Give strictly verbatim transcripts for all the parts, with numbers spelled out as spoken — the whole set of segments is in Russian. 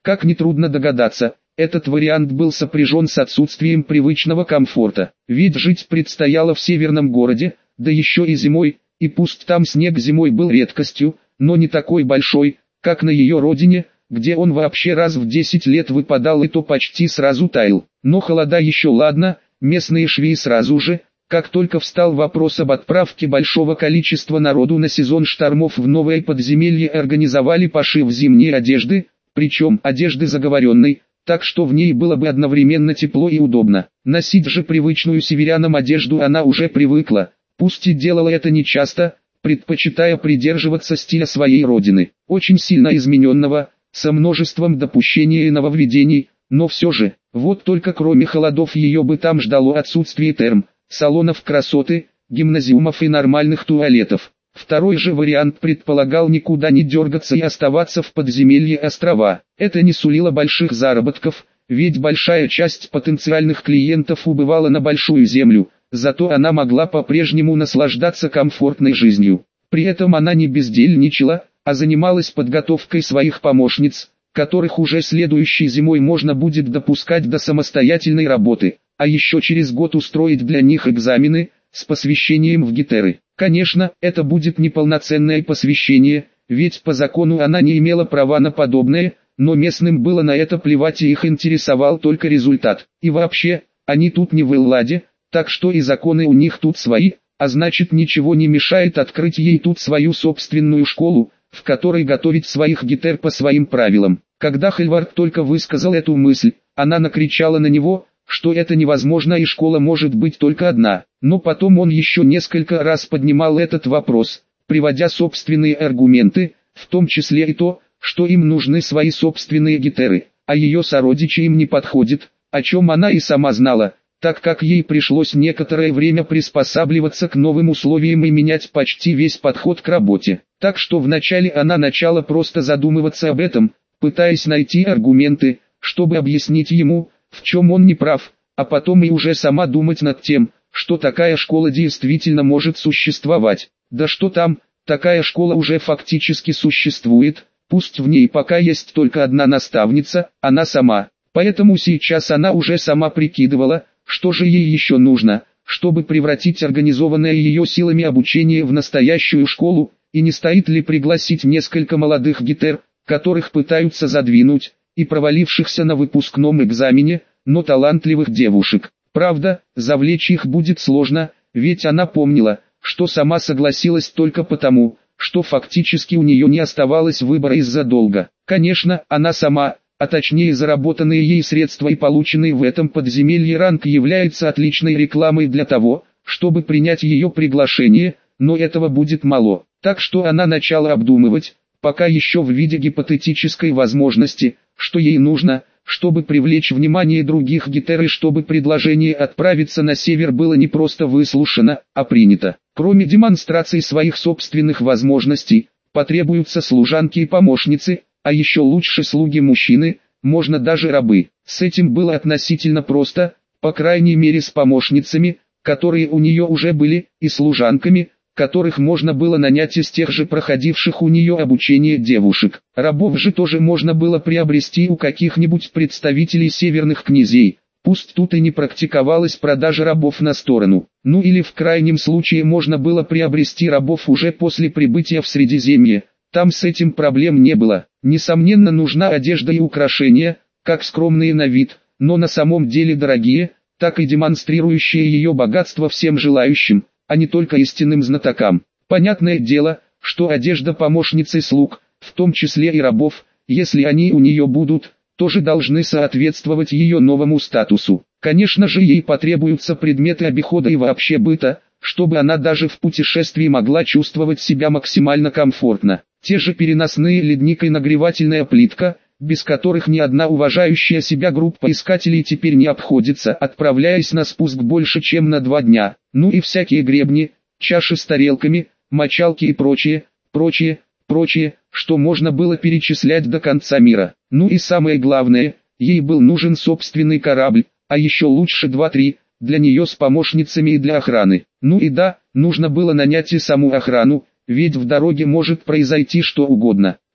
Как нетрудно догадаться, этот вариант был сопряжен с отсутствием привычного комфорта. Ведь жить предстояло в северном городе, да еще и зимой, и пусть там снег зимой был редкостью, но не такой большой, как на ее родине, где он вообще раз в десять лет выпадал и то почти сразу таял. Но холода еще ладно, местные швеи сразу же, как только встал вопрос об отправке большого количества народу на сезон штормов в новое подземелье, организовали пошив зимней одежды, причем одежды заговоренной, так что в ней было бы одновременно тепло и удобно. Носить же привычную северянам одежду она уже привыкла, пусть и делала это нечасто, предпочитая придерживаться стиля своей родины, очень сильно измененного, со множеством допущений и нововведений, но все же, вот только кроме холодов ее бы там ждало отсутствие терм, салонов красоты, гимназиумов и нормальных туалетов. Второй же вариант предполагал никуда не дергаться и оставаться в подземелье острова. Это не сулило больших заработков, ведь большая часть потенциальных клиентов убывала на Большую Землю, зато она могла по-прежнему наслаждаться комфортной жизнью. При этом она не бездельничала, а занималась подготовкой своих помощниц, которых уже следующей зимой можно будет допускать до самостоятельной работы, а еще через год устроить для них экзамены с посвящением в гитеры. Конечно, это будет неполноценное посвящение, ведь по закону она не имела права на подобное, но местным было на это плевать, и их интересовал только результат. И вообще, они тут не в Элладе, так что и законы у них тут свои, а значит ничего не мешает открыть ей тут свою собственную школу, в которой готовить своих гитер по своим правилам. Когда Хельвард только высказал эту мысль, она накричала на него, что это невозможно и школа может быть только одна. Но потом он еще несколько раз поднимал этот вопрос, приводя собственные аргументы, в том числе и то, что им нужны свои собственные гитеры, а ее сородичи им не подходят, о чем она и сама знала, так как ей пришлось некоторое время приспосабливаться к новым условиям и менять почти весь подход к работе. Так что вначале она начала просто задумываться об этом, пытаясь найти аргументы, чтобы объяснить ему, в чем он не прав, а потом и уже сама думать над тем, что такая школа действительно может существовать. Да что там, такая школа уже фактически существует, пусть в ней пока есть только одна наставница, она сама. Поэтому сейчас она уже сама прикидывала, что же ей еще нужно, чтобы превратить организованное ее силами обучение в настоящую школу, и не стоит ли пригласить несколько молодых гитер, которых пытаются задвинуть, и провалившихся на выпускном экзамене, но талантливых девушек. Правда, завлечь их будет сложно, ведь она помнила, что сама согласилась только потому, что фактически у нее не оставалось выбора из-за долга. Конечно, она сама, а точнее заработанные ей средства и полученный в этом подземелье ранг является отличной рекламой для того, чтобы принять ее приглашение, но этого будет мало. Так что она начала обдумывать, пока еще в виде гипотетической возможности, что ей нужно, чтобы привлечь внимание других гитер и чтобы предложение отправиться на север было не просто выслушано, а принято. Кроме демонстрации своих собственных возможностей, потребуются служанки и помощницы, а еще лучше слуги-мужчины, можно даже рабы. С этим было относительно просто, по крайней мере с помощницами, которые у нее уже были, и служанками, которых можно было нанять из тех же проходивших у нее обучение девушек. Рабов же тоже можно было приобрести у каких-нибудь представителей северных князей, пусть тут и не практиковалась продажа рабов на сторону. Ну или в крайнем случае можно было приобрести рабов уже после прибытия в Средиземье, там с этим проблем не было. Несомненно нужна одежда и украшения, как скромные на вид, но на самом деле дорогие, так и демонстрирующие ее богатство всем желающим, а не только истинным знатокам. Понятное дело, что одежда помощницы слуг, в том числе и рабов, если они у нее будут, тоже должны соответствовать ее новому статусу. Конечно же ей потребуются предметы обихода и вообще быта, чтобы она даже в путешествии могла чувствовать себя максимально комфортно. Те же переносные ледник и нагревательная плитка, без которых ни одна уважающая себя группа искателей теперь не обходится, отправляясь на спуск больше чем на два дня. Ну и всякие гребни, чаши с тарелками, мочалки и прочее, прочее, прочее, что можно было перечислять до конца мира. Ну и самое главное, ей был нужен собственный корабль, а еще лучше два-три, для нее с помощницами и для охраны. Ну и да, нужно было нанять и саму охрану, ведь в дороге может произойти что угодно.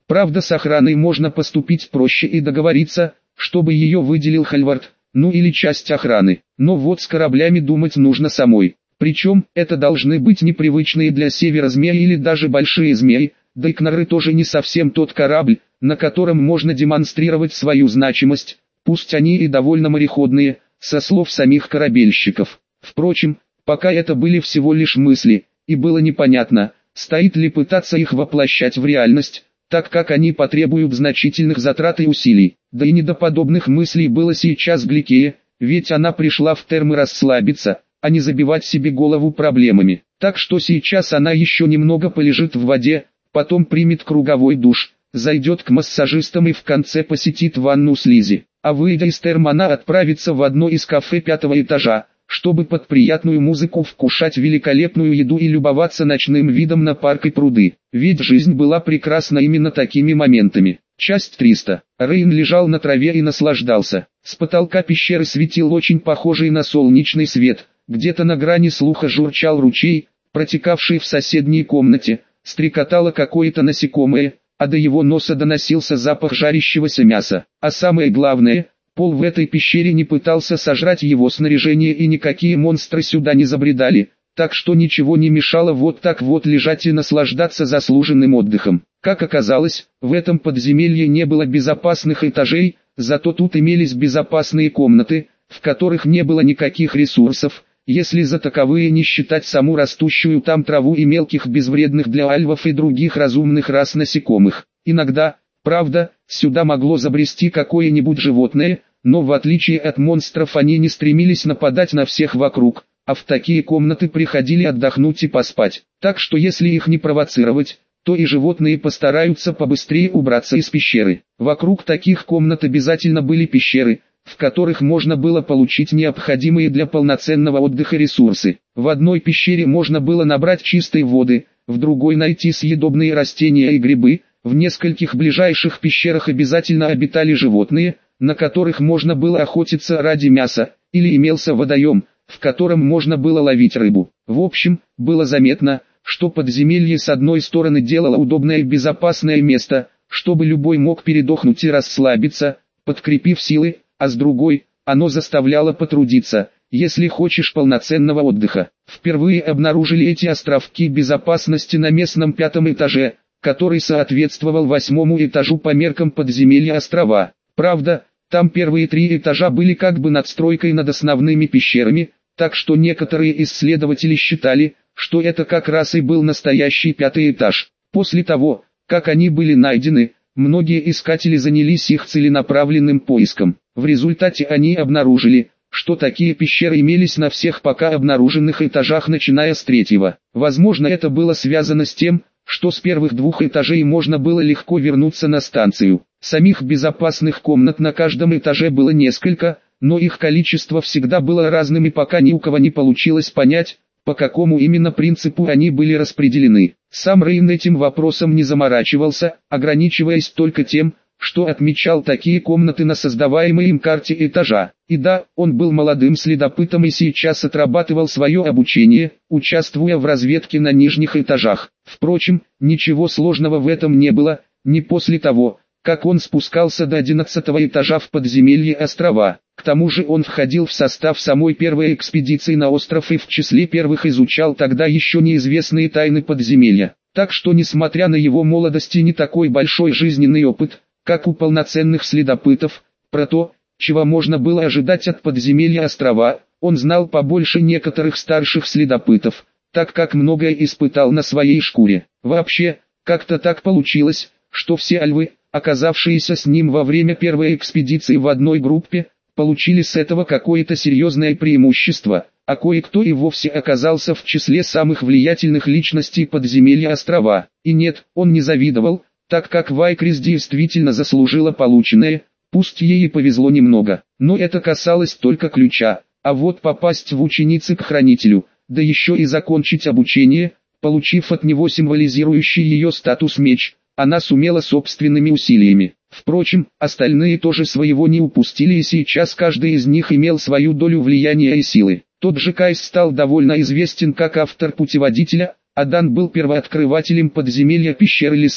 Правда, с охраной можно поступить проще и договориться, чтобы ее выделил Хальвард, ну или часть охраны. Но вот с кораблями думать нужно самой. Причем, это должны быть непривычные для севера змеи или даже большие змеи, да и Кнары тоже не совсем тот корабль, на котором можно демонстрировать свою значимость, пусть они и довольно мореходные, со слов самих корабельщиков. Впрочем, пока это были всего лишь мысли, и было непонятно, стоит ли пытаться их воплощать в реальность, так как они потребуют значительных затрат и усилий. Да и не до подобных мыслей было сейчас Гликее, ведь она пришла в термы расслабиться, а не забивать себе голову проблемами. Так что сейчас она еще немного полежит в воде, потом примет круговой душ, зайдет к массажистам и в конце посетит ванну с Лизи. А выйдя из терм, она отправится в одно из кафе пятого этажа, чтобы под приятную музыку вкушать великолепную еду и любоваться ночным видом на парк и пруды. Ведь жизнь была прекрасна именно такими моментами. Часть триста. Рейн лежал на траве и наслаждался. С потолка пещеры светил очень похожий на солнечный свет. Где-то на грани слуха журчал ручей, протекавший в соседней комнате. Стрекотало какое-то насекомое, а до его носа доносился запах жарящегося мяса. А самое главное, пол в этой пещере не пытался сожрать его снаряжение и никакие монстры сюда не забредали, так что ничего не мешало вот так вот лежать и наслаждаться заслуженным отдыхом. Как оказалось, в этом подземелье не было безопасных этажей, зато тут имелись безопасные комнаты, в которых не было никаких ресурсов, если за таковые не считать саму растущую там траву и мелких безвредных для альвов и других разумных рас насекомых. Иногда, правда, сюда могло забрести какое-нибудь животное, но в отличие от монстров они не стремились нападать на всех вокруг, а в такие комнаты приходили отдохнуть и поспать. Так что если их не провоцировать, то и животные постараются побыстрее убраться из пещеры. Вокруг таких комнат обязательно были пещеры, в которых можно было получить необходимые для полноценного отдыха ресурсы. В одной пещере можно было набрать чистой воды, в другой найти съедобные растения и грибы, в нескольких ближайших пещерах обязательно обитали животные, на которых можно было охотиться ради мяса, или имелся водоем, в котором можно было ловить рыбу. В общем, было заметно, что подземелье с одной стороны делало удобное и безопасное место, чтобы любой мог передохнуть и расслабиться, подкрепив силы, а с другой, оно заставляло потрудиться, если хочешь полноценного отдыха. Впервые обнаружили эти островки безопасности на местном пятом этаже, который соответствовал восьмому этажу по меркам подземелья острова. Правда, там первые три этажа были как бы надстройкой над основными пещерами, так что некоторые исследователи считали, что это как раз и был настоящий пятый этаж. После того, как они были найдены, многие искатели занялись их целенаправленным поиском. В результате они обнаружили, что такие пещеры имелись на всех пока обнаруженных этажах начиная с третьего. Возможно, это было связано с тем, что с первых двух этажей можно было легко вернуться на станцию. Самих безопасных комнат на каждом этаже было несколько, но их количество всегда было разным и пока ни у кого не получилось понять, по какому именно принципу они были распределены. Сам Рейн этим вопросом не заморачивался, ограничиваясь только тем, что отмечал такие комнаты на создаваемой им карте этажа. И да, он был молодым следопытом и сейчас отрабатывал свое обучение, участвуя в разведке на нижних этажах. Впрочем, ничего сложного в этом не было, не после того, как он спускался до одиннадцатого этажа в подземелье острова. К тому же он входил в состав самой первой экспедиции на остров и в числе первых изучал тогда еще неизвестные тайны подземелья. Так что несмотря на его молодость и не такой большой жизненный опыт, как у полноценных следопытов, про то, чего можно было ожидать от подземелья острова, он знал побольше некоторых старших следопытов, так как многое испытал на своей шкуре. Вообще, как-то так получилось, что все альвы, оказавшиеся с ним во время первой экспедиции в одной группе, получили с этого какое-то серьезное преимущество, а кое-кто и вовсе оказался в числе самых влиятельных личностей подземелья острова. И нет, он не завидовал, так как Вайкрис действительно заслужила полученное, пусть ей и повезло немного. Но это касалось только ключа, а вот попасть в ученицы к хранителю, да еще и закончить обучение, получив от него символизирующий ее статус меч, она сумела собственными усилиями. Впрочем, остальные тоже своего не упустили и сейчас каждый из них имел свою долю влияния и силы. Тот же Кайс стал довольно известен как автор путеводителя, а Дан был первооткрывателем подземелья пещеры леса.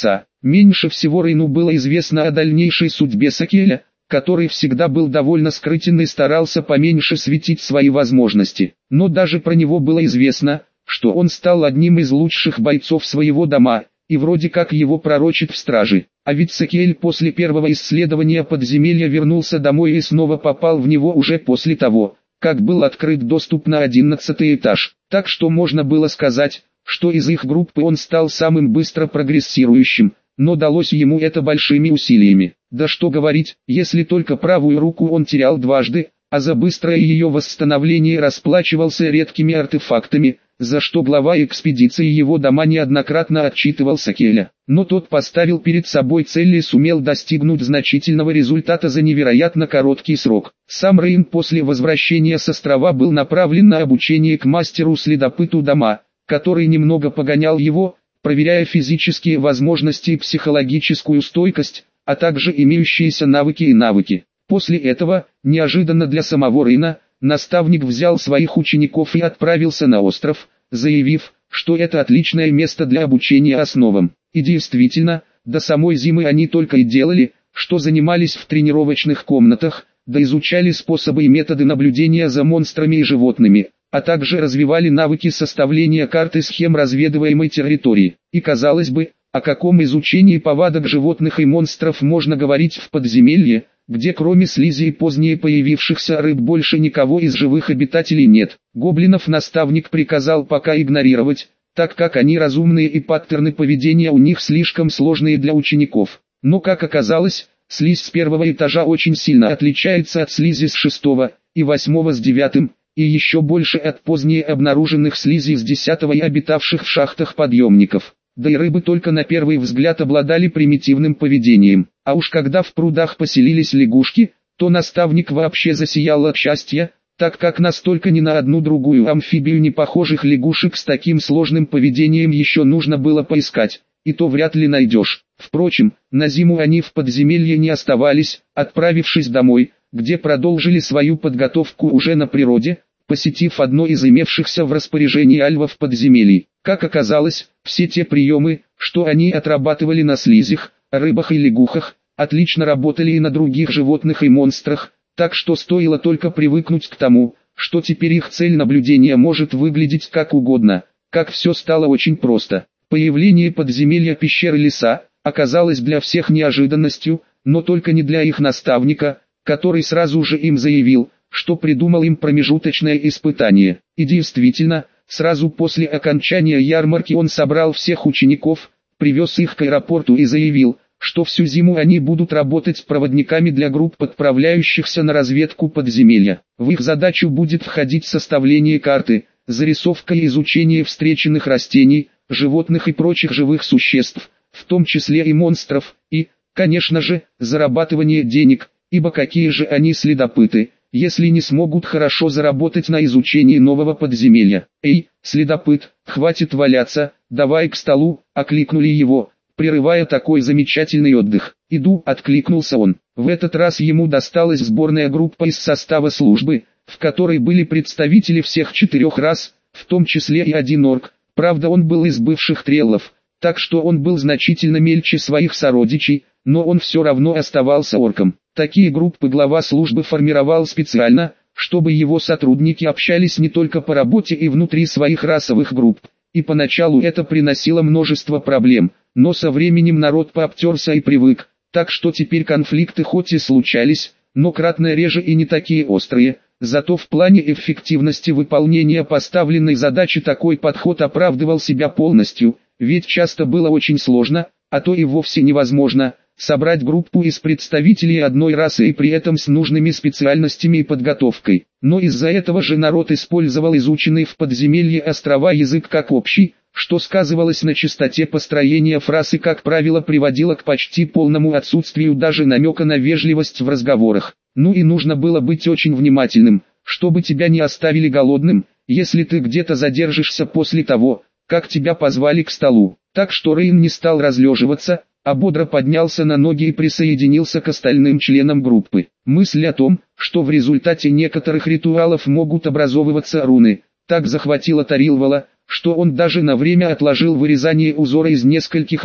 Меньше всего Рейну было известно о дальнейшей судьбе Сакеля, который всегда был довольно скрытен и старался поменьше светить свои возможности. Но даже про него было известно, что он стал одним из лучших бойцов своего дома, и вроде как его пророчат в страже. А ведь Сакель после первого исследования подземелья вернулся домой и снова попал в него уже после того, как был открыт доступ на одиннадцатый этаж. Так что можно было сказать, что из их группы он стал самым быстро прогрессирующим, но далось ему это большими усилиями. Да что говорить, если только правую руку он терял дважды, а за быстрое ее восстановление расплачивался редкими артефактами, за что глава экспедиции его дома неоднократно отчитывал Сакеля. Но тот поставил перед собой цель и сумел достигнуть значительного результата за невероятно короткий срок. Сам Рейн после возвращения с острова был направлен на обучение к мастеру-следопыту дома, который немного погонял его, проверяя физические возможности и психологическую стойкость, а также имеющиеся навыки и навыки. После этого, неожиданно для самого Рейна, наставник взял своих учеников и отправился на остров, заявив, что это отличное место для обучения основам. И действительно, до самой зимы они только и делали, что занимались в тренировочных комнатах, да изучали способы и методы наблюдения за монстрами и животными, а также развивали навыки составления карт и схем разведываемой территории. И казалось бы, о каком изучении повадок животных и монстров можно говорить в подземелье, где кроме слизи и позднее появившихся рыб больше никого из живых обитателей нет. Гоблинов наставник приказал пока игнорировать, так как они разумные и паттерны поведения у них слишком сложные для учеников. Но как оказалось, слизь с первого этажа очень сильно отличается от слизи с шестого и восьмого с девятым, и еще больше от позднее обнаруженных слизей с десятого и обитавших в шахтах подъемников. Да и рыбы только на первый взгляд обладали примитивным поведением, а уж когда в прудах поселились лягушки, то наставник вообще засиял от счастья, так как настолько ни на одну другую амфибию не похожих лягушек с таким сложным поведением еще нужно было поискать, и то вряд ли найдешь. Впрочем, на зиму они в подземелье не оставались, отправившись домой, где продолжили свою подготовку уже на природе, посетив одно из имевшихся в распоряжении альвов подземелий. Как оказалось, все те приемы, что они отрабатывали на слизях, рыбах и лягухах, отлично работали и на других животных и монстрах, так что стоило только привыкнуть к тому, что теперь их цель наблюдения может выглядеть как угодно, как все стало очень просто. Появление подземелья пещеры леса оказалось для всех неожиданностью, но только не для их наставника, который сразу же им заявил, что придумал им промежуточное испытание. И действительно, сразу после окончания ярмарки он собрал всех учеников, привез их к аэропорту и заявил, что всю зиму они будут работать проводниками для групп, отправляющихся на разведку подземелья. В их задачу будет входить составление карты, зарисовка и изучение встреченных растений, животных и прочих живых существ, в том числе и монстров, и, конечно же, зарабатывание денег, ибо какие же они следопыты, если не смогут хорошо заработать на изучении нового подземелья. «Эй, следопыт, хватит валяться, давай к столу», — окликнули его, прерывая такой замечательный отдых. «Иду», — откликнулся он. В этот раз ему досталась сборная группа из состава службы, в которой были представители всех четырех рас, в том числе и один орк. Правда, он был из бывших треллов, так что он был значительно мельче своих сородичей, но он все равно оставался орком. Такие группы глава службы формировал специально, чтобы его сотрудники общались не только по работе и внутри своих расовых групп. И поначалу это приносило множество проблем, но со временем народ пообтерся и привык, так что теперь конфликты хоть и случались, но кратно реже и не такие острые. Зато в плане эффективности выполнения поставленной задачи такой подход оправдывал себя полностью, ведь часто было очень сложно, а то и вовсе невозможно, собрать группу из представителей одной расы и при этом с нужными специальностями и подготовкой. Но из-за этого же народ использовал изученный в подземелье острова язык как общий, что сказывалось на чистоте построения фраз и, как правило, приводило к почти полному отсутствию даже намека на вежливость в разговорах. Ну и нужно было быть очень внимательным, чтобы тебя не оставили голодным, если ты где-то задержишься после того, как тебя позвали к столу. Так что Рейн не стал разлеживаться, а бодро поднялся на ноги и присоединился к остальным членам группы. Мысль о том, что в результате некоторых ритуалов могут образовываться руны, так захватила Тарилвала, что он даже на время отложил вырезание узора из нескольких рун,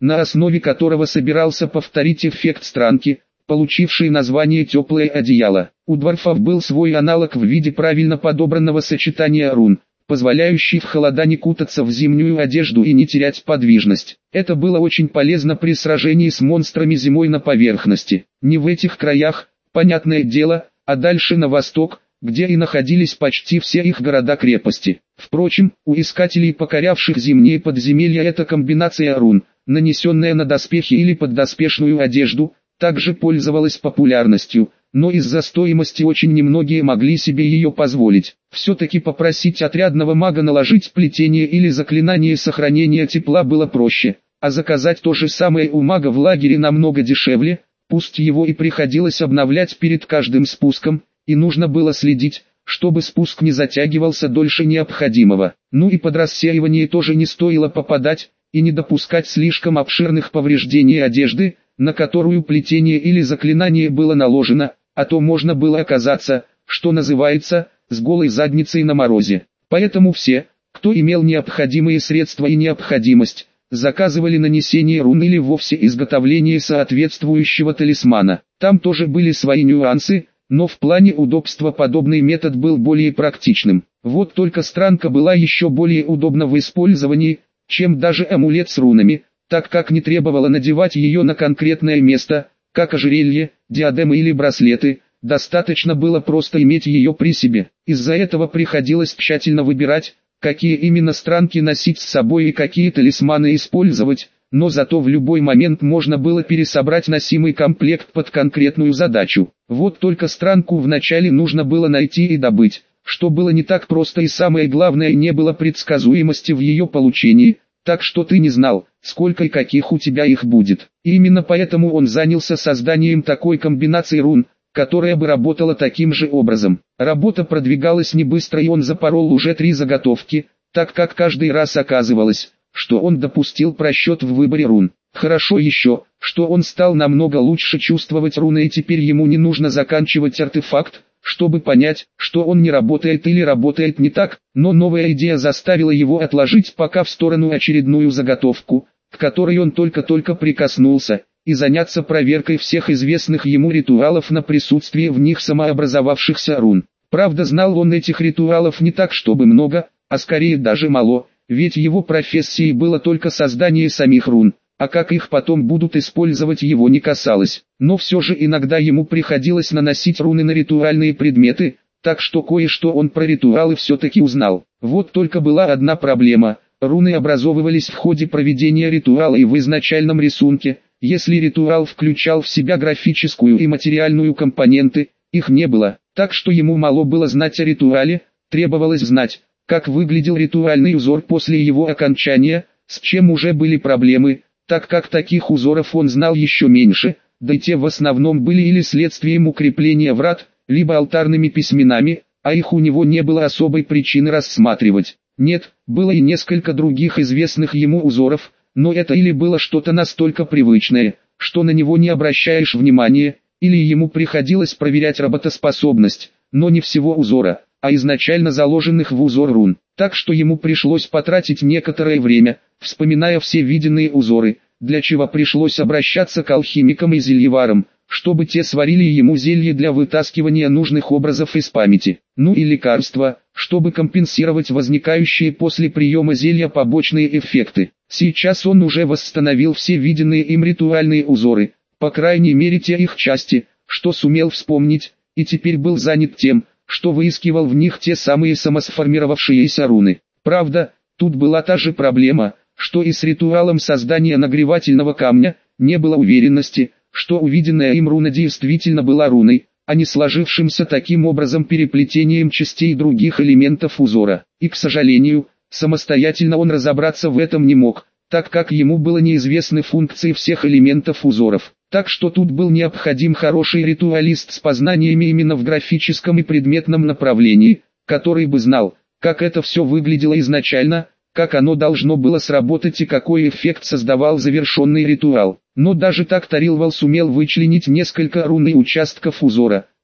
на основе которого собирался повторить эффект странки, получивший название «теплое одеяло». У дворфов был свой аналог в виде правильно подобранного сочетания рун, позволяющий в холода не кутаться в зимнюю одежду и не терять подвижность. Это было очень полезно при сражении с монстрами зимой на поверхности. Не в этих краях, понятное дело, а дальше на восток, где и находились почти все их города-крепости. Впрочем, у искателей, покорявших зимние подземелья, эта комбинация рун, нанесенная на доспехи или поддоспешную одежду, также пользовалась популярностью, но из-за стоимости очень немногие могли себе ее позволить. Все-таки попросить отрядного мага наложить плетение или заклинание сохранения тепла было проще, а заказать то же самое у мага в лагере намного дешевле, пусть его и приходилось обновлять перед каждым спуском, и нужно было следить, чтобы спуск не затягивался дольше необходимого. Ну и под рассеивание тоже не стоило попадать, и не допускать слишком обширных повреждений одежды, на которую плетение или заклинание было наложено, а то можно было оказаться, что называется, с голой задницей на морозе. Поэтому все, кто имел необходимые средства и необходимость, заказывали нанесение рун или вовсе изготовление соответствующего талисмана. Там тоже были свои нюансы, но в плане удобства подобный метод был более практичным. Вот только странка была еще более удобна в использовании, чем даже амулет с рунами, так как не требовало надевать ее на конкретное место, как ожерелье, диадемы или браслеты, достаточно было просто иметь ее при себе. Из-за этого приходилось тщательно выбирать, какие именно странки носить с собой и какие талисманы использовать, но зато в любой момент можно было пересобрать носимый комплект под конкретную задачу. Вот только странку вначале нужно было найти и добыть, что было не так просто, и самое главное, не было предсказуемости в ее получении, так что ты не знал, сколько и каких у тебя их будет. И именно поэтому он занялся созданием такой комбинации рун, которая бы работала таким же образом. Работа продвигалась не быстро, и он запорол уже три заготовки, так как каждый раз оказывалось, что он допустил просчет в выборе рун. Хорошо еще, что он стал намного лучше чувствовать руны, и теперь ему не нужно заканчивать артефакт, чтобы понять, что он не работает или работает не так, но новая идея заставила его отложить пока в сторону очередную заготовку, к которой он только-только прикоснулся, и заняться проверкой всех известных ему ритуалов на присутствие в них самообразовавшихся рун. Правда, знал он этих ритуалов не так чтобы много, а скорее даже мало, ведь его профессией было только создание самих рун, а как их потом будут использовать, его не касалось. Но все же иногда ему приходилось наносить руны на ритуальные предметы, так что кое-что он про ритуалы все-таки узнал. Вот только была одна проблема: руны образовывались в ходе проведения ритуала и в изначальном рисунке. Если ритуал включал в себя графическую и материальную компоненты, их не было, так что ему мало было знать о ритуале, требовалось знать, как выглядел ритуальный узор после его окончания, с чем уже были проблемы, так как таких узоров он знал еще меньше, да и те в основном были или следствием укрепления врат, либо алтарными письменами, а их у него не было особой причины рассматривать. Нет, было и несколько других известных ему узоров, но это или было что-то настолько привычное, что на него не обращаешь внимания, или ему приходилось проверять работоспособность, но не всего узора, а изначально заложенных в узор рун. Так что ему пришлось потратить некоторое время, вспоминая все виденные узоры, для чего пришлось обращаться к алхимикам и зельеварам, чтобы те сварили ему зелье для вытаскивания нужных образов из памяти. Ну и лекарства, чтобы компенсировать возникающие после приема зелья побочные эффекты. Сейчас он уже восстановил все виденные им ритуальные узоры, по крайней мере те их части, что сумел вспомнить, и теперь был занят тем, что выискивал в них те самые самосформировавшиеся руны. Правда, тут была та же проблема, что и с ритуалом создания нагревательного камня, не было уверенности, что увиденная им руна действительно была руной, а не сложившимся таким образом переплетением частей других элементов узора. И, к сожалению, самостоятельно он разобраться в этом не мог, так как ему было неизвестны функции всех элементов узоров. Так что тут был необходим хороший ритуалист с познаниями именно в графическом и предметном направлении, который бы знал, как это все выглядело изначально, как оно должно было сработать и какой эффект создавал завершенный ритуал. Но даже так Тарилвал сумел вычленить несколько рун и участков узора,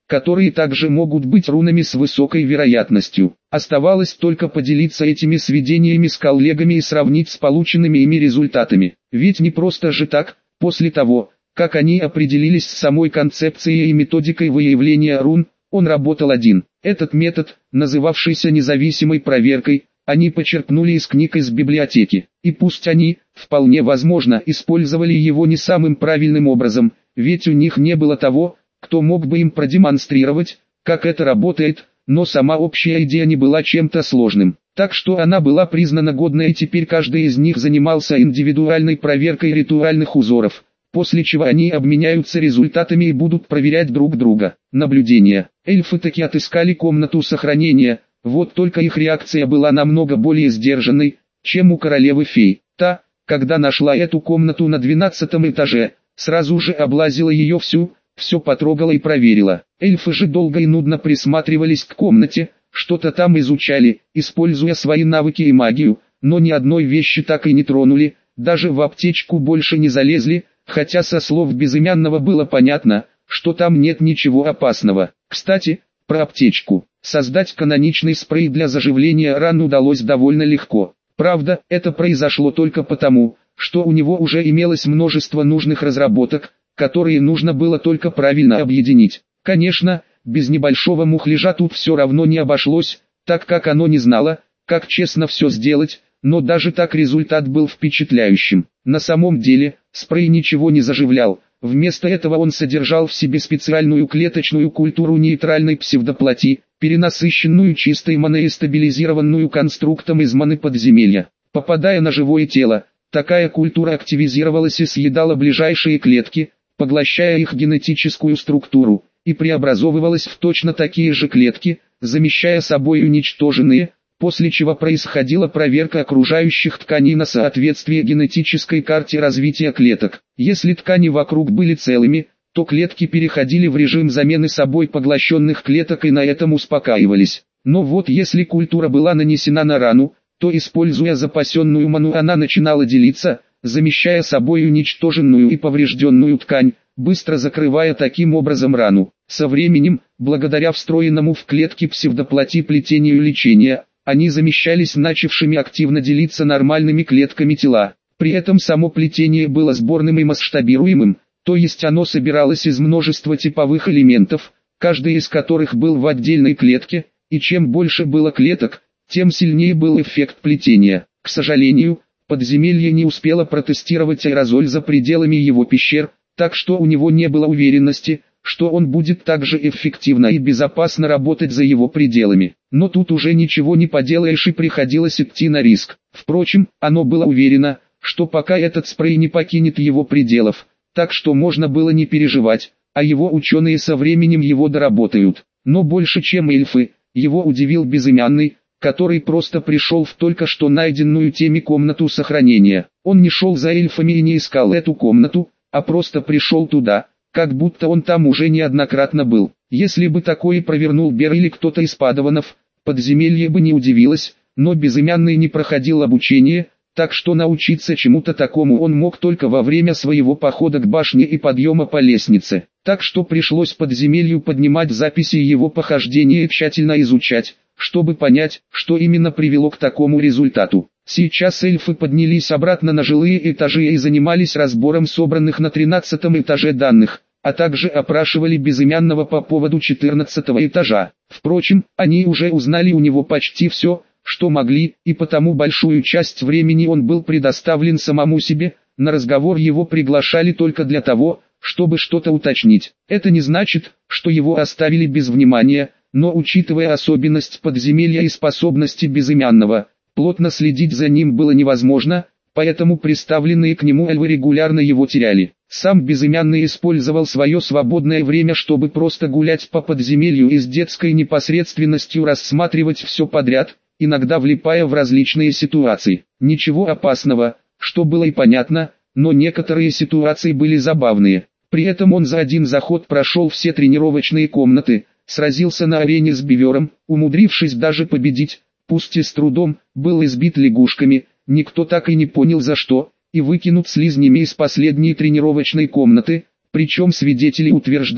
которые также могут быть рунами с высокой вероятностью. Оставалось только поделиться этими сведениями с коллегами и сравнить с полученными ими результатами. Ведь не просто же так, после того, как они определились с самой концепцией и методикой выявления рун, он работал один. Этот метод, называвшийся независимой проверкой, они почерпнули из книг из библиотеки. И пусть они, вполне возможно, использовали его не самым правильным образом, ведь у них не было того, кто мог бы им продемонстрировать, как это работает, но сама общая идея не была чем-то сложным. Так что она была признана годной, и теперь каждый из них занимался индивидуальной проверкой ритуальных узоров, после чего они обменяются результатами и будут проверять друг друга. Наблюдение. Эльфы таки отыскали комнату сохранения, вот только их реакция была намного более сдержанной, чем у королевы-фей. Та, когда нашла эту комнату на двенадцатом этаже, сразу же облазила ее всю, все потрогала и проверила. Эльфы же долго и нудно присматривались к комнате, что-то там изучали, используя свои навыки и магию, но ни одной вещи так и не тронули, даже в аптечку больше не залезли, хотя со слов безымянного было понятно, что там нет ничего опасного. Кстати, про аптечку. Создать каноничный спрей для заживления ран удалось довольно легко. Правда, это произошло только потому, что у него уже имелось множество нужных разработок, которые нужно было только правильно объединить. Конечно, без небольшого мухляжа тут все равно не обошлось, так как оно не знало, как честно все сделать, но даже так результат был впечатляющим. На самом деле, спрей ничего не заживлял, вместо этого он содержал в себе специальную клеточную культуру нейтральной псевдоплоти, перенасыщенную чистой маной и стабилизированную конструктом из маны подземелья. Попадая на живое тело, такая культура активизировалась и съедала ближайшие клетки, поглощая их генетическую структуру, и преобразовывалась в точно такие же клетки, замещая собой уничтоженные, после чего происходила проверка окружающих тканей на соответствие генетической карте развития клеток. Если ткани вокруг были целыми, то клетки переходили в режим замены собой поглощенных клеток и на этом успокаивались. Но вот если культура была нанесена на рану, то используя запасенную ману она начинала делиться, замещая собой уничтоженную и поврежденную ткань, быстро закрывая таким образом рану. Со временем, благодаря встроенному в клетки псевдоплоти плетению лечения, они замещались начавшими активно делиться нормальными клетками тела. При этом само плетение было сборным и масштабируемым, то есть оно собиралось из множества типовых элементов, каждый из которых был в отдельной клетке, и чем больше было клеток, тем сильнее был эффект плетения. К сожалению, подземелье не успело протестировать аэрозоль за пределами его пещер, так что у него не было уверенности, что он будет также эффективно и безопасно работать за его пределами. Но тут уже ничего не поделаешь и приходилось идти на риск. Впрочем, оно было уверено, что пока этот спрей не покинет его пределов, так что можно было не переживать, а его ученые со временем его доработают. Но больше чем эльфы, его удивил безымянный, который просто пришел в только что найденную теми комнату сохранения. Он не шел за эльфами и не искал эту комнату, а просто пришел туда, как будто он там уже неоднократно был. Если бы такое провернул Бер или кто-то из падаванов, подземелье бы не удивилось, но безымянный не проходил обучение, так что научиться чему-то такому он мог только во время своего похода к башне и подъема по лестнице. Так что пришлось подземелью поднимать записи его похождения и тщательно изучать, чтобы понять, что именно привело к такому результату. Сейчас эльфы поднялись обратно на жилые этажи и занимались разбором собранных на тринадцатом этаже данных, а также опрашивали безымянного по поводу четырнадцатого этажа. Впрочем, они уже узнали у него почти все, что могли, и потому большую часть времени он был предоставлен самому себе, на разговор его приглашали только для того, чтобы что-то уточнить. Это не значит, что его оставили без внимания, но учитывая особенность подземелья и способности безымянного, плотно следить за ним было невозможно, поэтому приставленные к нему эльфы регулярно его теряли. Сам безымянный использовал свое свободное время, чтобы просто гулять по подземелью и с детской непосредственностью рассматривать все подряд, иногда влипая в различные ситуации. Ничего опасного, что было и понятно, но некоторые ситуации были забавные. При этом он за один заход прошел все тренировочные комнаты, сразился на арене с Бивером, умудрившись даже победить, пусть и с трудом, был избит лягушками, никто так и не понял за что, и выкинут слизнями из последней тренировочной комнаты, причем свидетели утверждали,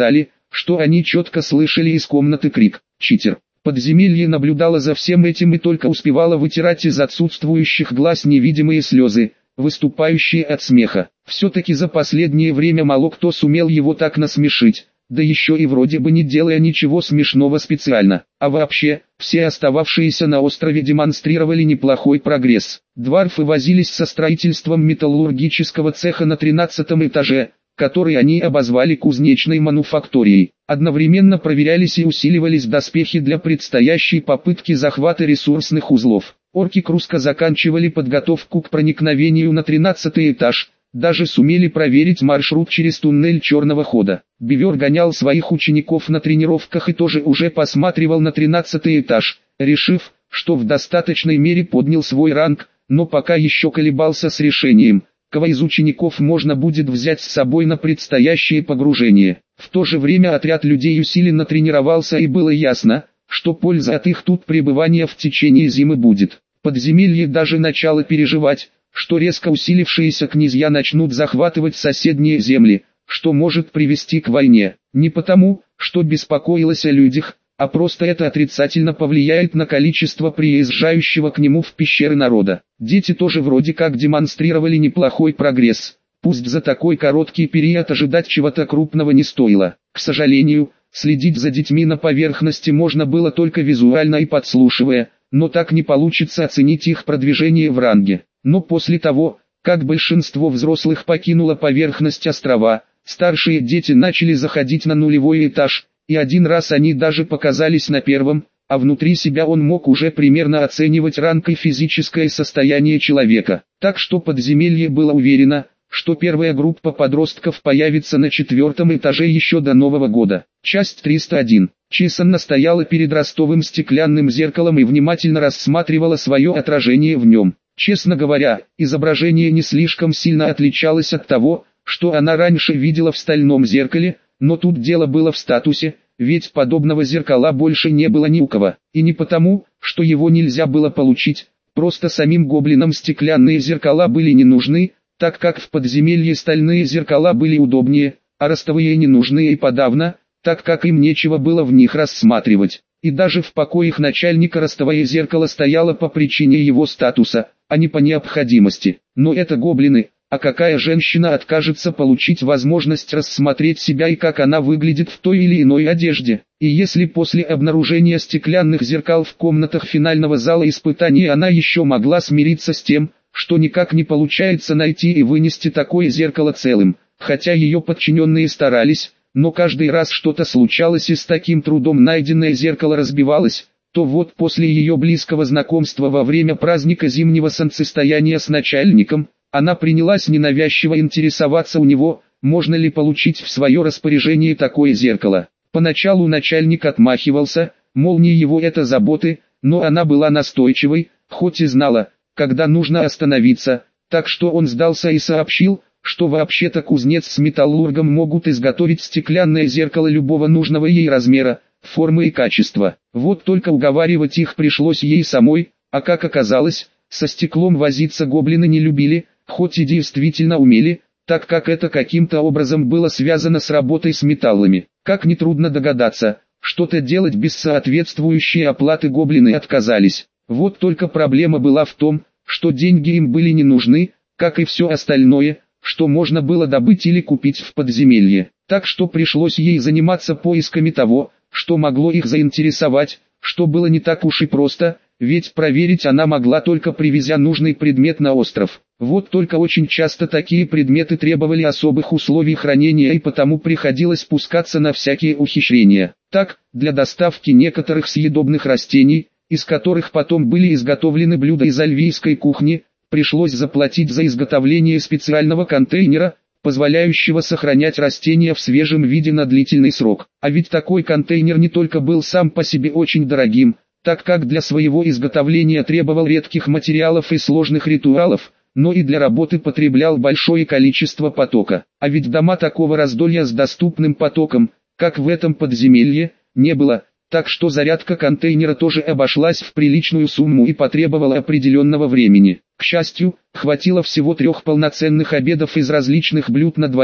что они четко слышали из комнаты крик «Читер!». Подземелье наблюдало за всем этим и только успевало вытирать из отсутствующих глаз невидимые слезы, выступающие от смеха. Все-таки за последнее время мало кто сумел его так насмешить, да еще и вроде бы не делая ничего смешного специально. А вообще, все остававшиеся на острове демонстрировали неплохой прогресс. Дварфы возились со строительством металлургического цеха на тринадцатом этаже, который они обозвали кузнечной мануфакторией. Одновременно проверялись и усиливались доспехи для предстоящей попытки захвата ресурсных узлов. Орки Круска заканчивали подготовку к проникновению на тринадцатый этаж, даже сумели проверить маршрут через туннель черного хода. Бивер гонял своих учеников на тренировках и тоже уже посматривал на тринадцатый этаж, решив, что в достаточной мере поднял свой ранг, но пока еще колебался с решением, кого из учеников можно будет взять с собой на предстоящее погружение. В то же время отряд людей усиленно тренировался и было ясно, что польза от их тут пребывания в течение зимы будет. Подземелье даже начало переживать, что резко усилившиеся князья начнут захватывать соседние земли, что может привести к войне. Не потому, что беспокоилось о людях, а просто это отрицательно повлияет на количество приезжающего к нему в пещеры народа. Дети тоже вроде как демонстрировали неплохой прогресс, пусть за такой короткий период ожидать чего-то крупного не стоило. К сожалению, следить за детьми на поверхности можно было только визуально и подслушивая, но так не получится оценить их продвижение в ранге. Но после того, как большинство взрослых покинуло поверхность острова, старшие дети начали заходить на нулевой этаж, и один раз они даже показались на первом, а внутри себя он мог уже примерно оценивать ранг и физическое состояние человека. Так что подземелье было уверено, что первая группа подростков появится на четвертом этаже еще до Нового года. Часть триста один. Чесанна стояла перед ростовым стеклянным зеркалом и внимательно рассматривала свое отражение в нем. Честно говоря, изображение не слишком сильно отличалось от того, что она раньше видела в стальном зеркале, но тут дело было в статусе, ведь подобного зеркала больше не было ни у кого. И не потому, что его нельзя было получить, просто самим гоблинам стеклянные зеркала были не нужны, так как в подземелье стальные зеркала были удобнее, а ростовые не нужны и подавно, так как им нечего было в них рассматривать. И даже в покоях начальника ростовое зеркало стояло по причине его статуса, а не по необходимости. Но это гоблины, а какая женщина откажется получить возможность рассмотреть себя и как она выглядит в той или иной одежде? И если после обнаружения стеклянных зеркал в комнатах финального зала испытаний она еще могла смириться с тем, что никак не получается найти и вынести такое зеркало целым, хотя ее подчиненные старались, но каждый раз что-то случалось и с таким трудом найденное зеркало разбивалось, то вот после ее близкого знакомства во время праздника зимнего солнцестояния с начальником, она принялась ненавязчиво интересоваться у него, можно ли получить в свое распоряжение такое зеркало. Поначалу начальник отмахивался, мол не его это заботы, но она была настойчивой, хоть и знала, когда нужно остановиться, так что он сдался и сообщил, что вообще-то кузнец с металлургом могут изготовить стеклянное зеркало любого нужного ей размера, формы и качества. Вот только уговаривать их пришлось ей самой, а как оказалось, со стеклом возиться гоблины не любили, хоть и действительно умели, так как это каким-то образом было связано с работой с металлами. Как нетрудно догадаться, что-то делать без соответствующей оплаты гоблины отказались. Вот только проблема была в том, что деньги им были не нужны, как и все остальное, что можно было добыть или купить в подземелье. Так что пришлось ей заниматься поисками того, что могло их заинтересовать, что было не так уж и просто, ведь проверить она могла только привезя нужный предмет на остров. Вот только очень часто такие предметы требовали особых условий хранения и потому приходилось спускаться на всякие ухищрения. Так, для доставки некоторых съедобных растений, из которых потом были изготовлены блюда из альвийской кухни, пришлось заплатить за изготовление специального контейнера, позволяющего сохранять растения в свежем виде на длительный срок. А ведь такой контейнер не только был сам по себе очень дорогим, так как для своего изготовления требовал редких материалов и сложных ритуалов, но и для работы потреблял большое количество потока. А ведь дома такого раздолья с доступным потоком, как в этом подземелье, не было, так что зарядка контейнера тоже обошлась в приличную сумму и потребовала определенного времени. К счастью, хватило всего трех полноценных обедов из различных блюд на двоих,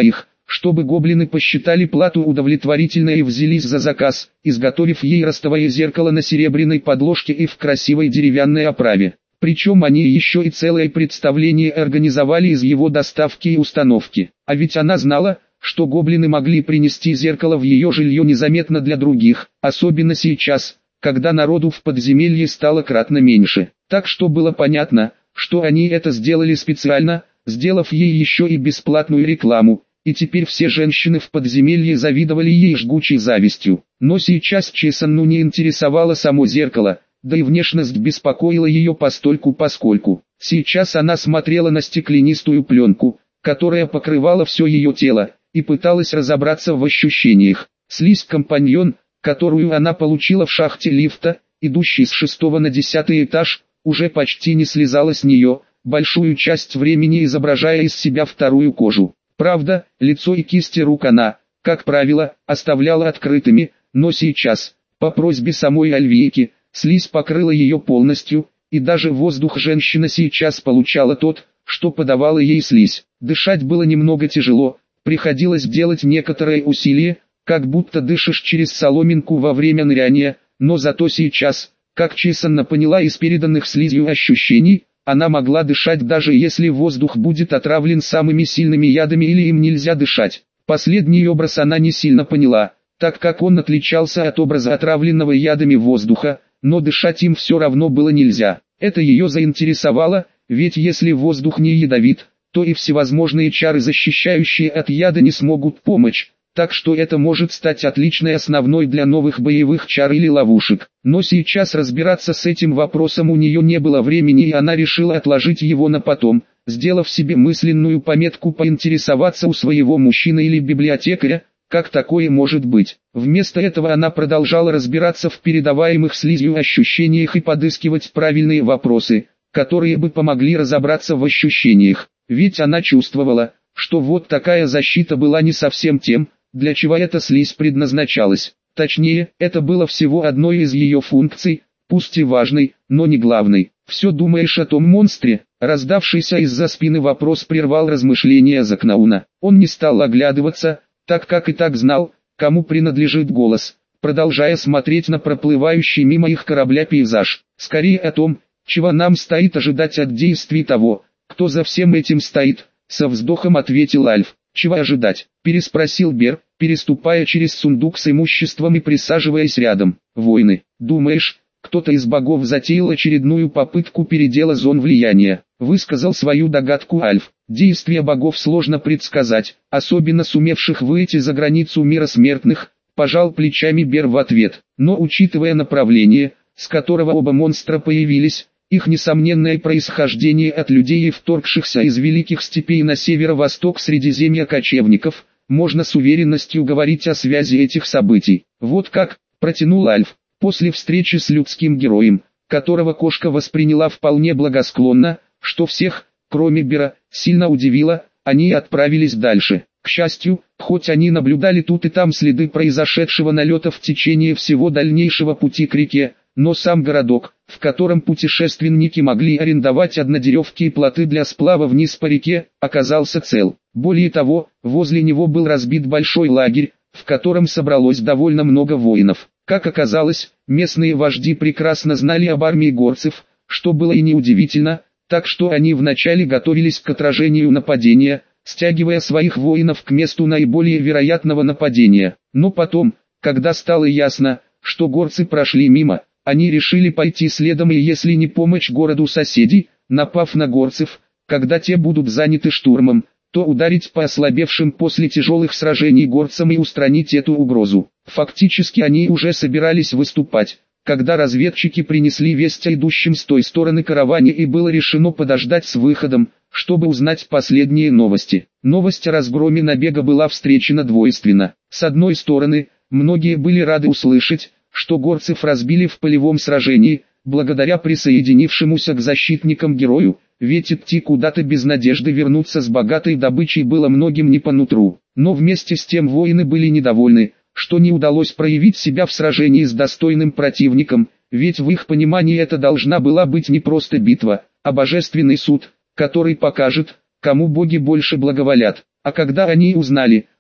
чтобы гоблины посчитали плату удовлетворительной и взялись за заказ, изготовив ей ростовое зеркало на серебряной подложке и в красивой деревянной оправе. Причем они еще и целое представление организовали из его доставки и установки. А ведь она знала, что гоблины могли принести зеркало в ее жилье незаметно для других, особенно сейчас, когда народу в подземелье стало кратно меньше. Так что было понятно, что они это сделали специально, сделав ей еще и бесплатную рекламу, и теперь все женщины в подземелье завидовали ей жгучей завистью. Но сейчас Чесанну не интересовало само зеркало, да и внешность беспокоила ее постольку-поскольку. Сейчас она смотрела на стеклянистую пленку, которая покрывала все ее тело, и пыталась разобраться в ощущениях. Слизь-компаньон, которую она получила в шахте лифта, идущий с шестого на десятый этаж, уже почти не слезала с нее, большую часть времени изображая из себя вторую кожу. Правда, лицо и кисти рук она, как правило, оставляла открытыми, но сейчас, по просьбе самой Альвейки, слизь покрыла ее полностью, и даже воздух женщина сейчас получала тот, что подавала ей слизь. Дышать было немного тяжело, приходилось делать некоторые усилия, как будто дышишь через соломинку во время ныряния, но зато сейчас, как Чесанна поняла из переданных слизью ощущений, она могла дышать даже если воздух будет отравлен самыми сильными ядами или им нельзя дышать. Последний образ она не сильно поняла, так как он отличался от образа отравленного ядами воздуха, но дышать им все равно было нельзя. Это ее заинтересовало, ведь если воздух не ядовит, то и всевозможные чары, защищающие от яда, не смогут помочь. Так что это может стать отличной основной для новых боевых чар или ловушек. Но сейчас разбираться с этим вопросом у нее не было времени, и она решила отложить его на потом, сделав себе мысленную пометку поинтересоваться у своего мужчины или библиотекаря, как такое может быть. Вместо этого она продолжала разбираться в передаваемых слизью ощущениях и подыскивать правильные вопросы, которые бы помогли разобраться в ощущениях. Ведь она чувствовала, что вот такая защита была не совсем тем, для чего эта слизь предназначалась. Точнее, это было всего одной из ее функций, пусть и важной, но не главной. «Все думаешь о том монстре?» Раздавшийся из-за спины вопрос прервал размышления Закнауна. Он не стал оглядываться, так как и так знал, кому принадлежит голос, продолжая смотреть на проплывающий мимо их корабля пейзаж. «Скорее о том, чего нам стоит ожидать от действий того, кто за всем этим стоит», со вздохом ответил Альф. «Чего ожидать?» – переспросил Бер, переступая через сундук с имуществом и присаживаясь рядом. «Войны. Думаешь, кто-то из богов затеял очередную попытку передела зон влияния?» – высказал свою догадку Альф. «Действия богов сложно предсказать, особенно сумевших выйти за границу мира смертных», – пожал плечами Бер в ответ. «Но учитывая направление, с которого оба монстра появились, их несомненное происхождение от людей и вторгшихся из великих степей на северо-восток Средиземья кочевников, можно с уверенностью говорить о связи этих событий. Вот как», – протянул Альф, после встречи с людским героем, которого кошка восприняла вполне благосклонно, что всех, кроме Бера, сильно удивило, они отправились дальше. К счастью, хоть они наблюдали тут и там следы произошедшего налета в течение всего дальнейшего пути к реке, но сам городок, в котором путешественники могли арендовать однодеревки и плоты для сплава вниз по реке, оказался цел. Более того, возле него был разбит большой лагерь, в котором собралось довольно много воинов. Как оказалось, местные вожди прекрасно знали об армии горцев, что было и неудивительно, так что они вначале готовились к отражению нападения, стягивая своих воинов к месту наиболее вероятного нападения. Но потом, когда стало ясно, что горцы прошли мимо, они решили пойти следом и если не помочь городу соседей, напав на горцев, когда те будут заняты штурмом, то ударить по ослабевшим после тяжелых сражений горцам и устранить эту угрозу. Фактически они уже собирались выступать, когда разведчики принесли весть о идущем с той стороны караване и было решено подождать с выходом, чтобы узнать последние новости. Новость о разгроме набега была встречена двойственно. С одной стороны, многие были рады услышать, что горцев разбили в полевом сражении, благодаря присоединившемуся к защитникам герою, ведь идти куда-то без надежды вернуться с богатой добычей было многим не по нутру. Но вместе с тем воины были недовольны, что не удалось проявить себя в сражении с достойным противником, ведь в их понимании это должна была быть не просто битва, а божественный суд, который покажет, кому боги больше благоволят. А когда они узнали,